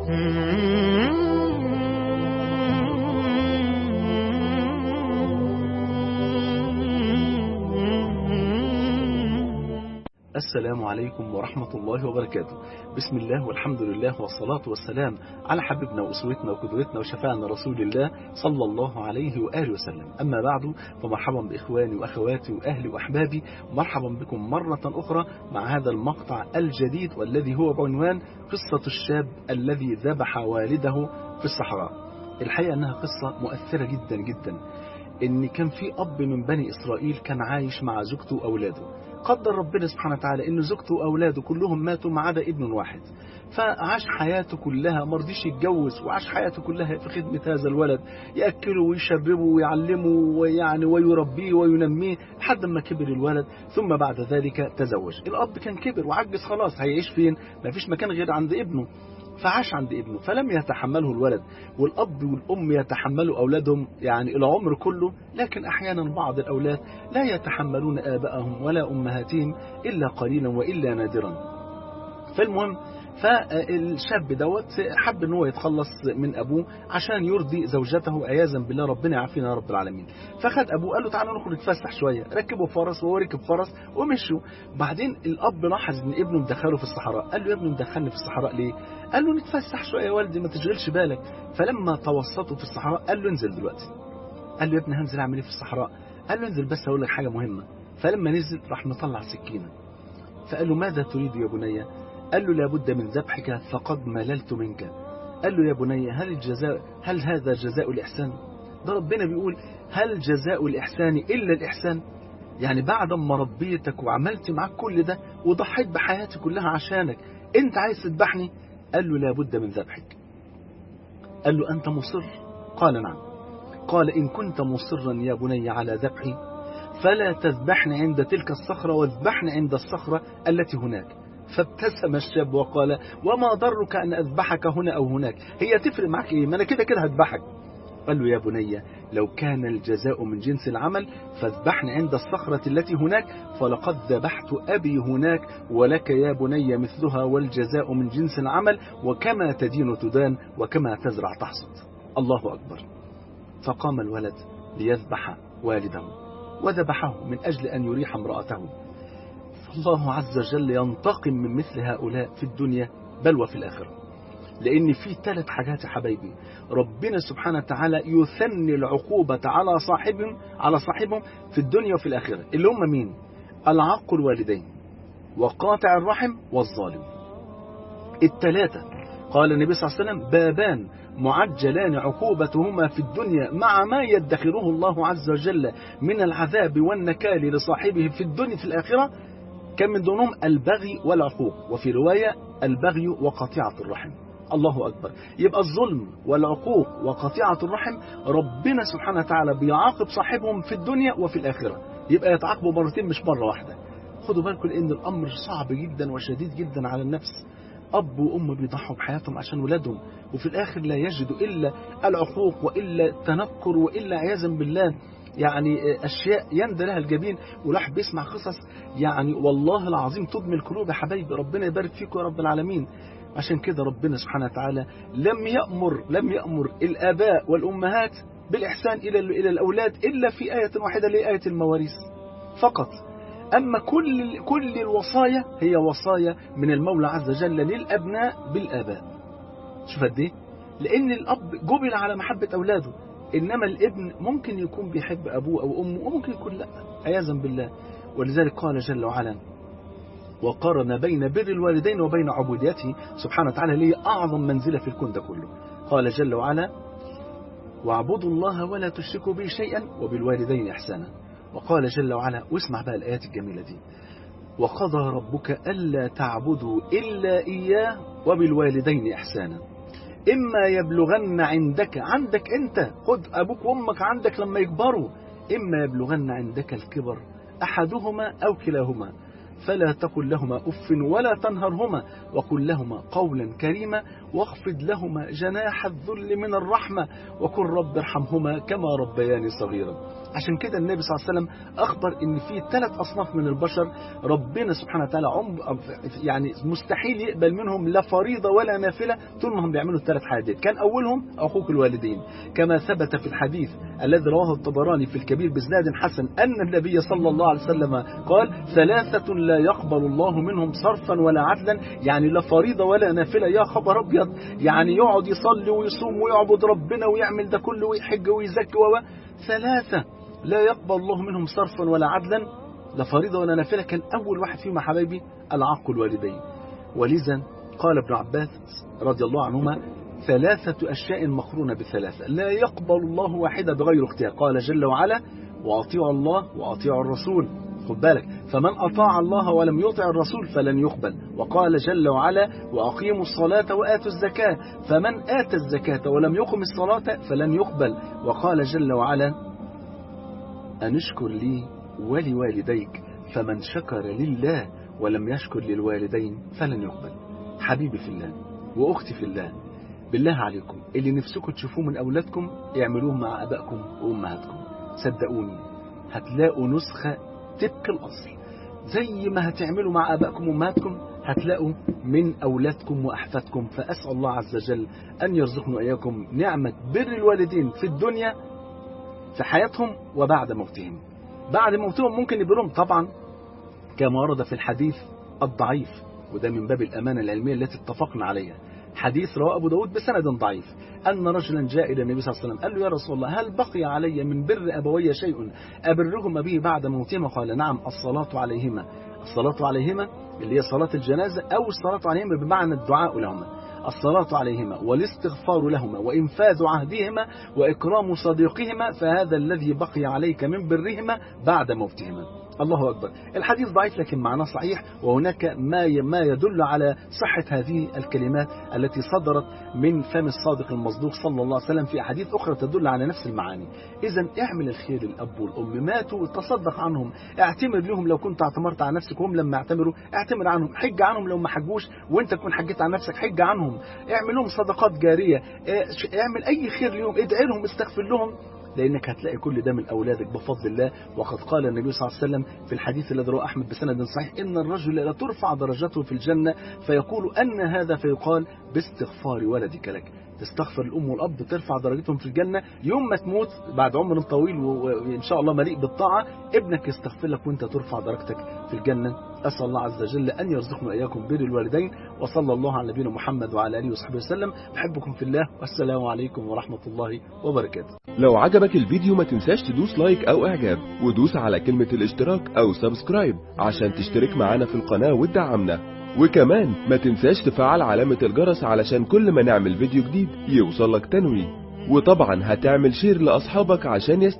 السلام عليكم ورحمة الله وبركاته. بسم الله والحمد لله والصلاة والسلام على حبيبنا وأسوتنا وقدوتنا وشفاعنا رسول الله صلى الله عليه وآله وسلم. أما بعد، فمرحبا بإخواني وأخواتي وأهلي وأحبابي، مرحبا بكم مرة أخرى مع هذا المقطع الجديد، والذي هو بعنوان قصة الشاب الذي ذبح والده في الصحراء. الحقيقة أنها قصة مؤثرة جدا جدا. إن كان في أب من بني إسرائيل كان عايش مع زوجته وأولاده. قدر ربنا سبحانه وتعالى إن زوجته وأولاده كلهم ماتوا ما عدا ابن واحد، فعاش حياته كلها مرضيش يتجوز، وعاش حياته كلها في خدمة هذا الولد، يأكله ويشربه ويعلمه ويربيه وينميه لحد ما كبر الولد. ثم بعد ذلك تزوج. الأب كان كبر وعجز خلاص، هيعيش فين؟ ما فيش مكان غير عند ابنه، فعاش عند ابنه، فلم يتحمله الولد. والأب والأم يتحملوا أولادهم يعني العمر كله، لكن أحيانا بعض الأولاد لا يتحملون آبائهم ولا أمهاتهم إلا قليلا وإلا نادرا. فالمهم، فالشاب دوت حب ان هو يتخلص من ابوه عشان يرضي زوجته، عياذا بالله، ربنا يعافينا يا رب العالمين. فخد ابوه قال له تعالى نخرج نتفسح شويه، ركبوا فرس وهو ركب فرس ومشوا. بعدين الاب لاحظ ان ابنه مدخله في الصحراء، قال له يا ابني مدخلني في الصحراء ليه؟ قال له نتفسح شويه يا والدي، ما تشغلش بالك. فلما توسطوا في الصحراء قال له انزل دلوقتي. قال له يا ابني هنزل اعمل ايه في الصحراء؟ قال له انزل بس اقول لك حاجه مهمه. فلما نزل راح مطلع سكينه، فقال له ماذا تريد يا بني؟ قال له لابد من ذبحك فقد مللت منك. قال له يا بني هل هذا جزاء الإحسان؟ ده ربنا بيقول هل جزاء الإحسان إلا الإحسان؟ يعني بعد ما ربيتك وعملت معك كل ده وضحيت بحياتي كلها عشانك، انت عايز تذبحني؟ قال له لابد من ذبحك. قال له أنت مصر؟ قال نعم. قال إن كنت مصرا يا بني على ذبحي فلا تذبحني عند تلك الصخرة، واذبحني عند الصخرة التي هناك. فابتسم الشاب وقال وما ضرك أن أذبحك هنا أو هناك؟ هي تفرق معك إيه؟ ما أنا كده كده هذبحك. قال له يا بني لو كان الجزاء من جنس العمل فاذبحني عند الصخرة التي هناك، فلقد ذبحت أبي هناك، ولك يا بني مثلها، والجزاء من جنس العمل، وكما تدين تدان، وكما تزرع تحصد. الله أكبر. فقام الولد ليذبح والده، وذبحه من أجل أن يريح امرأته. الله عز وجل ينتقم من مثل هؤلاء في الدنيا بل وفي الآخرة. لأن في 3 حاجات يا حبايبي، ربنا سبحانه وتعالى يثني العقوبة على صاحبهم في الدنيا وفي الآخرة، اللي هم مين؟ العاق الوالدين، وقاطع الرحم، والظالم. ال3 قال النبي صلى الله عليه وسلم بابان معجلان عقوبتهما في الدنيا مع ما يدخره الله عز وجل من العذاب والنكال لصاحبه في الدنيا في الآخرة، كان من دونهم البغي والعقوق، وفي رواية البغي وقطيعة الرحم. الله أكبر. يبقى الظلم والعقوق وقطيعة الرحم ربنا سبحانه وتعالى بيعاقب صاحبهم في الدنيا وفي الآخرة، يبقى يتعاقبوا مرتين مش مرة واحدة. خدوا بالكم لأن الأمر صعب جدا وشديد جدا على النفس. أب وأم بيضحوا بحياتهم عشان ولادهم، وفي الآخر لا يجدوا إلا العقوق وإلا التنكر وإلا عياذا بالله يعني أشياء يندى لها الجبين. والواحد بيسمع قصص يعني والله العظيم تدمي القلوب يا حبايبي. ربنا يبارك فيكم يا رب العالمين. عشان كده ربنا سبحانه وتعالى لم يأمر الآباء والأمهات بالإحسان إلى الأولاد إلا في آية واحدة، لآية المواريث فقط. أما كل الوصايا هي وصايا من المولى عز وجل للأبناء بالآباء. شوف قد إيه؟ لأن الأب جبل على محبة أولاده، إنما الابن ممكن يكون بيحب أبوه أو أمه وممكن يكون لا، عياذا بالله. ولذلك قال جل وعلا وقارن بين بر الوالدين وبين عبوديته سبحانه وتعالى، ليه أعظم منزلة في الكون ده كله. قال جل وعلا واعبدوا الله ولا تشركوا به شيئا وبالوالدين إحسانا. وقال جل وعلا، واسمع بقى الآيات الجميلة دي، وقضى ربك ألا تعبدوا إلا إياه وبالوالدين إحسانا إما يبلغن عندك أنت، خد أبوك وأمك عندك لما يكبروا، إما يبلغن عندك الكبر أحدهما أو كلاهما فلا تقل لهما أف ولا تنهرهما وقل لهما قولا كريما واخفض لهما جناح الذل من الرحمة وقل رب ارحمهما كما ربياني صغيرا. عشان كده النبي صلى الله عليه وسلم أخبر إن في 3 أصناف من البشر ربنا سبحانه وتعالى يعني مستحيل يقبل منهم لا فريضة ولا نافلة طول ما هم بيعملوا ال3 حاجات. كان أولهم عقوق الوالدين، كما ثبت في الحديث الذي رواه الطبراني في الكبير بإسناد حسن أن النبي صلى الله عليه وسلم قال 3 لا يقبل الله منهم صرفا ولا عدلا، يعني لا فريضة ولا نافلة. يا خبر أبيض، يعني يقعد يصلي ويصوم ويعبد ربنا ويعمل ده كله ويحج ويزكي 3 لا يقبل الله منهم صرفا ولا عدلا، لا فريضة ولا نافلة. كان أول واحد فيهم يا حبايبي العق الوالدين. ولذا قال ابن عباس رضي الله عنهما 3 أشياء مقرونة ب3 لا يقبل الله واحدة بغير اختيار. قال جل وعلا وأطيعوا الله وأطيعوا الرسول، خد بالك، فمن أطاع الله ولم يطع الرسول فلن يقبل. وقال جل وعلا وأقيموا الصلاة وآتوا الزكاة، فمن آتى الزكاة ولم يقم الصلاة فلن يقبل. وقال جل وعلا أن اشكر لي ولوالديك، فمن شكر لله ولم يشكر للوالدين فلن يقبل. حبيبي في الله وأختي في الله، بالله عليكم اللي نفسكم تشوفوه من أولادكم اعملوه مع أبائكم وأمهاتكم. صدقوني هتلاقوا نسخة تبقى الأصل. زي ما هتعملوا مع أبائكم وأمهاتكم هتلاقوا من أولادكم وأحفادكم. فأسأل الله عز وجل أن يرزقنا إياكم نعمة بر الوالدين في الدنيا في حياتهم وبعد موتهم. بعد موتهم ممكن يبرهم طبعا كما ورد في الحديث الضعيف، وده من باب الأمانة العلمية التي اتفقنا عليها. حديث رواه أبو داود بسند ضعيف أن رجلا جاء إلى النبي صلى الله عليه وسلم قال له يا رسول الله هل بقي علي من بر أبوي شيء أبرهما به بعد موتهما؟ قال نعم، الصلاة عليهما. الصلاة عليهما اللي هي صلاة الجنازة، أو الصلاة عليهما بمعنى الدعاء لهما. الصلاة عليهما والاستغفار لهما وإنفاذ عهدهما وإكرام صديقهما، فهذا الذي بقي عليك من برهما بعد موتهما. الله أكبر. الحديث ضعيف لكن معناه صحيح، وهناك ما يدل على صحة هذه الكلمات التي صدرت من فم الصادق المصدوق صلى الله عليه وسلم في أحاديث أخرى تدل على نفس المعاني. إذن اعمل الخير للأب والأم، ماتوا تصدق عنهم، اعتمر لهم لو كنت اعتمرت على نفسك وهم لما اعتمروا اعتمر عنهم، حج عنهم لو ما حجوش وانت تكون حجيت عن نفسك حج عنهم، اعمل لهم صدقات جارية، اعمل أي خير لهم، ادعي لهم، استغفر لهم، لأنك هتلاقي كل ده من أولادك بفضل الله. وقد قال النبي صلى الله عليه وسلم في الحديث الذي رواه أحمد بسند صحيح إن الرجل لا ترفع درجته في الجنة فيقول أن هذا، فيقال باستغفار ولدك لك. تستغفر الأم والأب ترفع درجتهم في الجنة، يوم ما تموت بعد عمر طويل وإن شاء الله مليء بالطاعة ابنك يستغفر لك وانت ترفع درجتك في الجنة. أسأل الله عز وجل أن يرزقنا إياكم بر الوالدين، وصلى الله على نبينا محمد وعلى آله وصحبه وسلم. بحبكم في الله، والسلام عليكم ورحمة الله وبركاته. لو عجبك الفيديو ما تنساش تدوس لايك أو إعجاب، ودوس على كلمة الاشتراك أو سبسكرايب عشان تشترك معنا في القناة وتدعمنا. وكمان ما تنساش تفعل علامة الجرس علشان كل ما نعمل فيديو جديد يوصلك تنويه. وطبعا هتعمل شير لأصحابك عشان